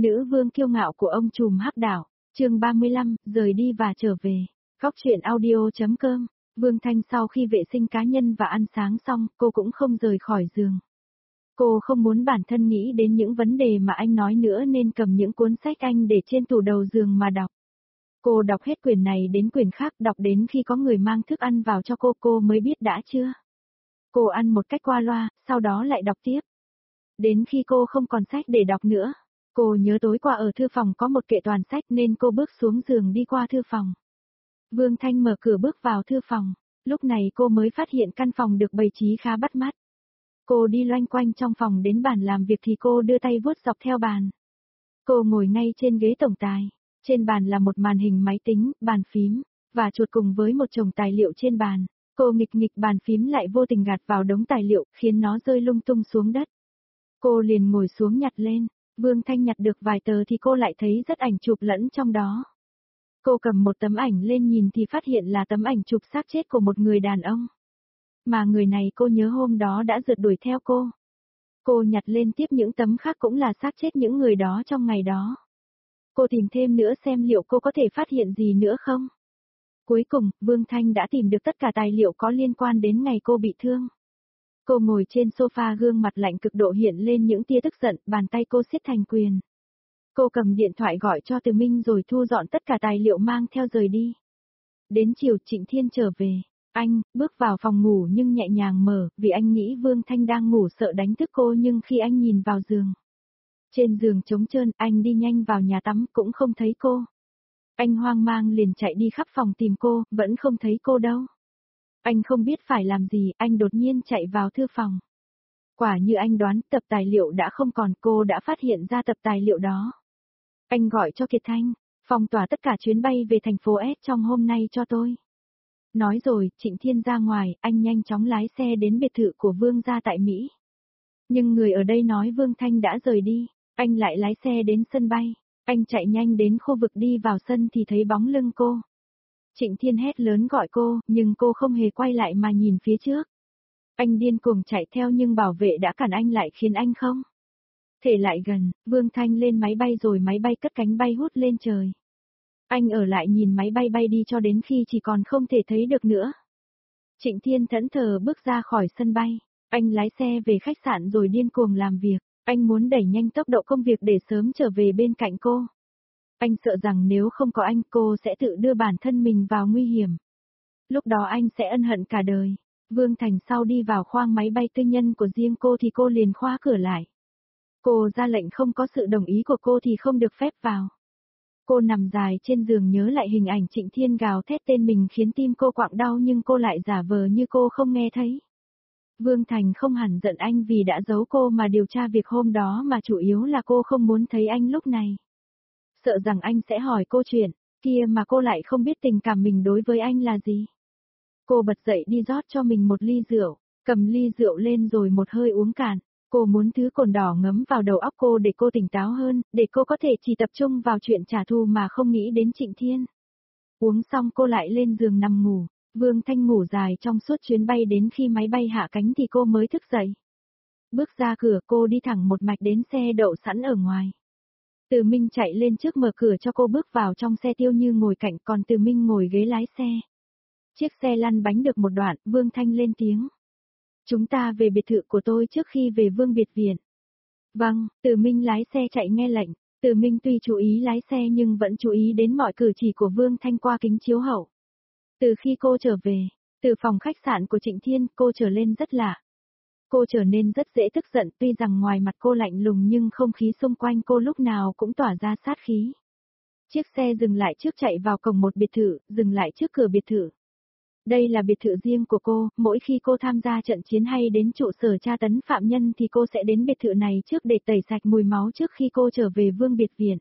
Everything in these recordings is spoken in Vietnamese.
Nữ vương kiêu ngạo của ông trùm hắc đảo, chương 35, rời đi và trở về. Góc truyện audio.com. Vương Thanh sau khi vệ sinh cá nhân và ăn sáng xong, cô cũng không rời khỏi giường. Cô không muốn bản thân nghĩ đến những vấn đề mà anh nói nữa nên cầm những cuốn sách anh để trên tủ đầu giường mà đọc. Cô đọc hết quyển này đến quyển khác, đọc đến khi có người mang thức ăn vào cho cô mới biết đã chưa. Cô ăn một cách qua loa, sau đó lại đọc tiếp. Đến khi cô không còn sách để đọc nữa, cô nhớ tối qua ở thư phòng có một kệ toàn sách nên cô bước xuống giường đi qua thư phòng. Vương Thanh mở cửa bước vào thư phòng, lúc này cô mới phát hiện căn phòng được bày trí khá bắt mắt. Cô đi loanh quanh trong phòng đến bàn làm việc thì cô đưa tay vuốt dọc theo bàn. Cô ngồi ngay trên ghế tổng tài, trên bàn là một màn hình máy tính, bàn phím, và chuột cùng với một chồng tài liệu trên bàn. Cô nghịch bàn phím lại vô tình gạt vào đống tài liệu khiến nó rơi lung tung xuống đất. Cô liền ngồi xuống nhặt lên, Vương Thanh nhặt được vài tờ thì cô lại thấy rất ảnh chụp lẫn trong đó. Cô cầm một tấm ảnh lên nhìn thì phát hiện là tấm ảnh chụp xác chết của một người đàn ông. Mà người này cô nhớ hôm đó đã rượt đuổi theo cô. Cô nhặt lên tiếp những tấm khác cũng là xác chết những người đó trong ngày đó. Cô tìm thêm nữa xem liệu cô có thể phát hiện gì nữa không. Cuối cùng, Vương Thanh đã tìm được tất cả tài liệu có liên quan đến ngày cô bị thương. Cô ngồi trên sofa, gương mặt lạnh cực độ hiện lên những tia tức giận, bàn tay cô siết thành quyền. Cô cầm điện thoại gọi cho Từ Minh rồi thu dọn tất cả tài liệu mang theo rời đi. Đến chiều Trịnh Thiên trở về, anh bước vào phòng ngủ nhưng nhẹ nhàng mở, vì anh nghĩ Vương Thanh đang ngủ sợ đánh thức cô, nhưng khi anh nhìn vào giường, trên giường trống trơn, anh đi nhanh vào nhà tắm cũng không thấy cô. Anh hoang mang liền chạy đi khắp phòng tìm cô, vẫn không thấy cô đâu. Anh không biết phải làm gì, anh đột nhiên chạy vào thư phòng. Quả như anh đoán, tập tài liệu đã không còn, cô đã phát hiện ra tập tài liệu đó. Anh gọi cho Kiệt Thanh, phong tỏa tất cả chuyến bay về thành phố S trong hôm nay cho tôi. Nói rồi, Trịnh Thiên ra ngoài, anh nhanh chóng lái xe đến biệt thự của Vương gia tại Mỹ. Nhưng người ở đây nói Vương Thanh đã rời đi, anh lại lái xe đến sân bay. Anh chạy nhanh đến khu vực, đi vào sân thì thấy bóng lưng cô. Trịnh Thiên hét lớn gọi cô, nhưng cô không hề quay lại mà nhìn phía trước. Anh điên cuồng chạy theo nhưng bảo vệ đã cản anh lại khiến anh không thể lại gần. Vương Thanh lên máy bay rồi máy bay cất cánh bay hút lên trời. Anh ở lại nhìn máy bay bay đi cho đến khi chỉ còn không thể thấy được nữa. Trịnh Thiên thẫn thờ bước ra khỏi sân bay. Anh lái xe về khách sạn rồi điên cuồng làm việc. Anh muốn đẩy nhanh tốc độ công việc để sớm trở về bên cạnh cô. Anh sợ rằng nếu không có anh, cô sẽ tự đưa bản thân mình vào nguy hiểm. Lúc đó anh sẽ ân hận cả đời. Vương Thành sau đi vào khoang máy bay tư nhân của riêng cô thì cô liền khóa cửa lại. Cô ra lệnh không có sự đồng ý của cô thì không được phép vào. Cô nằm dài trên giường nhớ lại hình ảnh Trịnh Thiên gào thét tên mình khiến tim cô quặn đau, nhưng cô lại giả vờ như cô không nghe thấy. Vương Thành không hẳn giận anh vì đã giấu cô mà điều tra việc hôm đó, mà chủ yếu là cô không muốn thấy anh lúc này. Sợ rằng anh sẽ hỏi cô chuyện kia mà cô lại không biết tình cảm mình đối với anh là gì. Cô bật dậy đi rót cho mình một ly rượu, cầm ly rượu lên rồi một hơi uống cạn. Cô muốn thứ cồn đỏ ngấm vào đầu óc cô để cô tỉnh táo hơn, để cô có thể chỉ tập trung vào chuyện trả thù mà không nghĩ đến Trịnh Thiên. Uống xong cô lại lên giường nằm ngủ. Vương Thanh ngủ dài trong suốt chuyến bay, đến khi máy bay hạ cánh thì cô mới thức dậy. Bước ra cửa cô đi thẳng một mạch đến xe đậu sẵn ở ngoài. Từ Minh chạy lên trước mở cửa cho cô bước vào trong xe, Tiêu Như ngồi cạnh, còn Từ Minh ngồi ghế lái xe. Chiếc xe lăn bánh được một đoạn, Vương Thanh lên tiếng. Chúng ta về biệt thự của tôi trước khi về Vương Biệt Viện. Vâng, Từ Minh lái xe chạy nghe lệnh. Từ Minh tuy chú ý lái xe nhưng vẫn chú ý đến mọi cử chỉ của Vương Thanh qua kính chiếu hậu. Từ khi cô trở về, từ phòng khách sạn của Trịnh Thiên, cô trở lên rất lạ. Cô trở nên rất dễ tức giận, tuy rằng ngoài mặt cô lạnh lùng nhưng không khí xung quanh cô lúc nào cũng tỏa ra sát khí. Chiếc xe dừng lại trước, chạy vào cổng một biệt thự, dừng lại trước cửa biệt thự. Đây là biệt thự riêng của cô, mỗi khi cô tham gia trận chiến hay đến trụ sở tra tấn phạm nhân thì cô sẽ đến biệt thự này trước để tẩy sạch mùi máu trước khi cô trở về Vương Biệt Viện.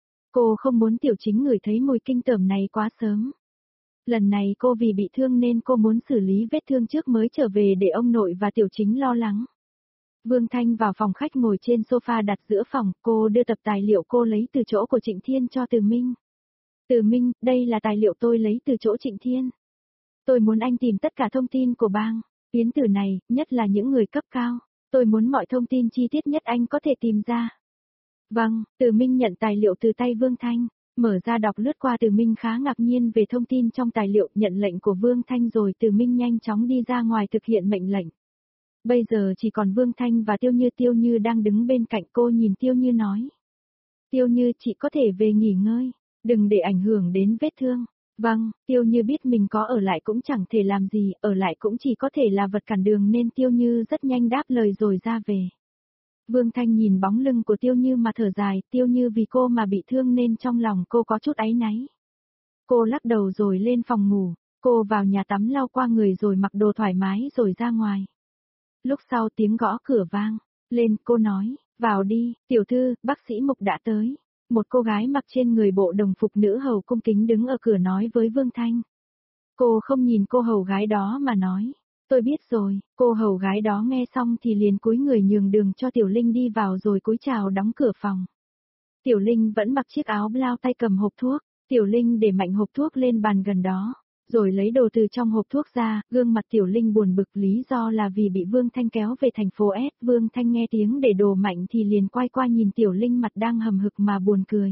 Cô không muốn Tiểu Chính ngửi thấy mùi kinh tởm này quá sớm. Lần này cô vì bị thương nên cô muốn xử lý vết thương trước mới trở về để ông nội và Tiểu Chính lo lắng. Vương Thanh vào phòng khách ngồi trên sofa đặt giữa phòng, cô đưa tập tài liệu cô lấy từ chỗ của Trịnh Thiên cho Từ Minh. Từ Minh, đây là tài liệu tôi lấy từ chỗ Trịnh Thiên. Tôi muốn anh tìm tất cả thông tin của bang Yến Tử này, nhất là những người cấp cao. Tôi muốn mọi thông tin chi tiết nhất anh có thể tìm ra. Vâng, Từ Minh nhận tài liệu từ tay Vương Thanh, mở ra đọc lướt qua Từ Minh khá ngạc nhiên về thông tin trong tài liệu, nhận lệnh của Vương Thanh rồi Từ Minh nhanh chóng đi ra ngoài thực hiện mệnh lệnh. Bây giờ chỉ còn Vương Thanh và Tiêu Như đang đứng bên cạnh cô nhìn Tiêu Như nói. Tiêu Như chị có thể về nghỉ ngơi, đừng để ảnh hưởng đến vết thương. Vâng, Tiêu Như biết mình có ở lại cũng chẳng thể làm gì, ở lại cũng chỉ có thể là vật cản đường nên Tiêu Như rất nhanh đáp lời rồi ra về. Vương Thanh nhìn bóng lưng của Tiêu Như mà thở dài, Tiêu Như vì cô mà bị thương nên trong lòng cô có chút áy náy. Cô lắc đầu rồi lên phòng ngủ, cô vào nhà tắm lau qua người rồi mặc đồ thoải mái rồi ra ngoài. Lúc sau tiếng gõ cửa vang, lên cô nói, vào đi, tiểu thư, bác sĩ Mục đã tới. Một cô gái mặc trên người bộ đồng phục nữ hầu cung kính đứng ở cửa nói với Vương Thanh. Cô không nhìn cô hầu gái đó mà nói, tôi biết rồi, cô hầu gái đó nghe xong thì liền cúi người nhường đường cho Tiểu Linh đi vào rồi cúi chào đóng cửa phòng. Tiểu Linh vẫn mặc chiếc áo blau tay cầm hộp thuốc, Tiểu Linh để mạnh hộp thuốc lên bàn gần đó, rồi lấy đồ từ trong hộp thuốc ra, gương mặt Tiểu Linh buồn bực lý do là vì bị Vương Thanh kéo về thành phố S. Vương Thanh nghe tiếng để đồ mạnh thì liền quay qua nhìn Tiểu Linh mặt đang hầm hực mà buồn cười.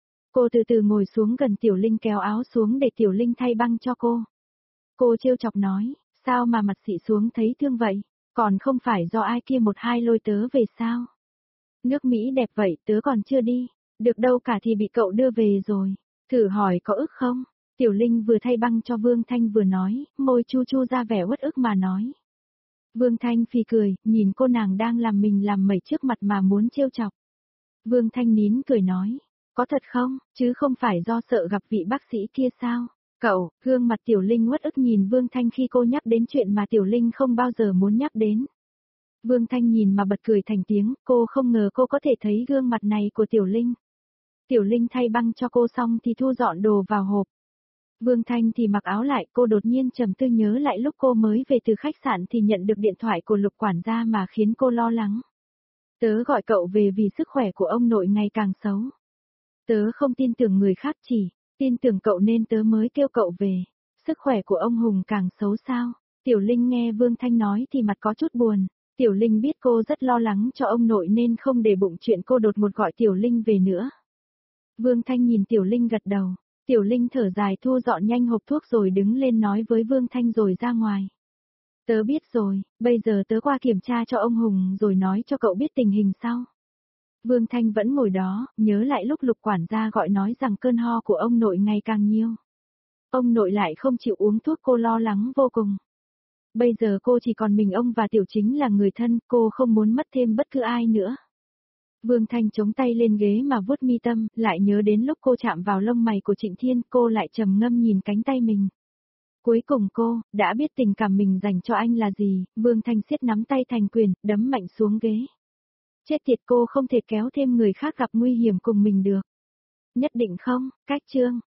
Cô từ từ ngồi xuống gần Tiểu Linh kéo áo xuống để Tiểu Linh thay băng cho cô. Cô trêu chọc nói, sao mà mặt xị xuống thấy thương vậy, còn không phải do ai kia một hai lôi tớ về sao? Nước Mỹ đẹp vậy tớ còn chưa đi, được đâu cả thì bị cậu đưa về rồi, thử hỏi có ức không? Tiểu Linh vừa thay băng cho Vương Thanh vừa nói, môi chu chu ra vẻ uất ức mà nói. Vương Thanh phì cười, nhìn cô nàng đang làm mình làm mẩy trước mặt mà muốn trêu chọc. Vương Thanh nín cười nói, có thật không, chứ không phải do sợ gặp vị bác sĩ kia sao? Cậu, gương mặt Tiểu Linh uất ức nhìn Vương Thanh khi cô nhắc đến chuyện mà Tiểu Linh không bao giờ muốn nhắc đến. Vương Thanh nhìn mà bật cười thành tiếng, cô không ngờ cô có thể thấy gương mặt này của Tiểu Linh. Tiểu Linh thay băng cho cô xong thì thu dọn đồ vào hộp. Vương Thanh thì mặc áo lại, cô đột nhiên trầm tư nhớ lại lúc cô mới về từ khách sạn thì nhận được điện thoại của Lục quản gia mà khiến cô lo lắng. Tớ gọi cậu về vì sức khỏe của ông nội ngày càng xấu. Tớ không tin tưởng người khác chỉ tin tưởng cậu nên tớ mới kêu cậu về. Sức khỏe của ông Hùng càng xấu sao? Tiểu Linh nghe Vương Thanh nói thì mặt có chút buồn. Tiểu Linh biết cô rất lo lắng cho ông nội nên không để bụng chuyện cô đột ngột gọi Tiểu Linh về nữa. Vương Thanh nhìn Tiểu Linh gật đầu. Tiểu Linh thở dài thu dọn nhanh hộp thuốc rồi đứng lên nói với Vương Thanh rồi ra ngoài. Tớ biết rồi, bây giờ tớ qua kiểm tra cho ông Hùng rồi nói cho cậu biết tình hình sau. Vương Thanh vẫn ngồi đó, nhớ lại lúc Lục quản gia gọi nói rằng cơn ho của ông nội ngày càng nhiều. Ông nội lại không chịu uống thuốc, cô lo lắng vô cùng. Bây giờ cô chỉ còn mình ông và Tiểu Chính là người thân, cô không muốn mất thêm bất cứ ai nữa. Vương Thanh chống tay lên ghế mà vuốt mi tâm, lại nhớ đến lúc cô chạm vào lông mày của Trịnh Thiên, cô lại trầm ngâm nhìn cánh tay mình. Cuối cùng cô, đã biết tình cảm mình dành cho anh là gì, Vương Thanh siết nắm tay thành quyền, đấm mạnh xuống ghế. Chết tiệt, cô không thể kéo thêm người khác gặp nguy hiểm cùng mình được. Nhất định không, cách chương.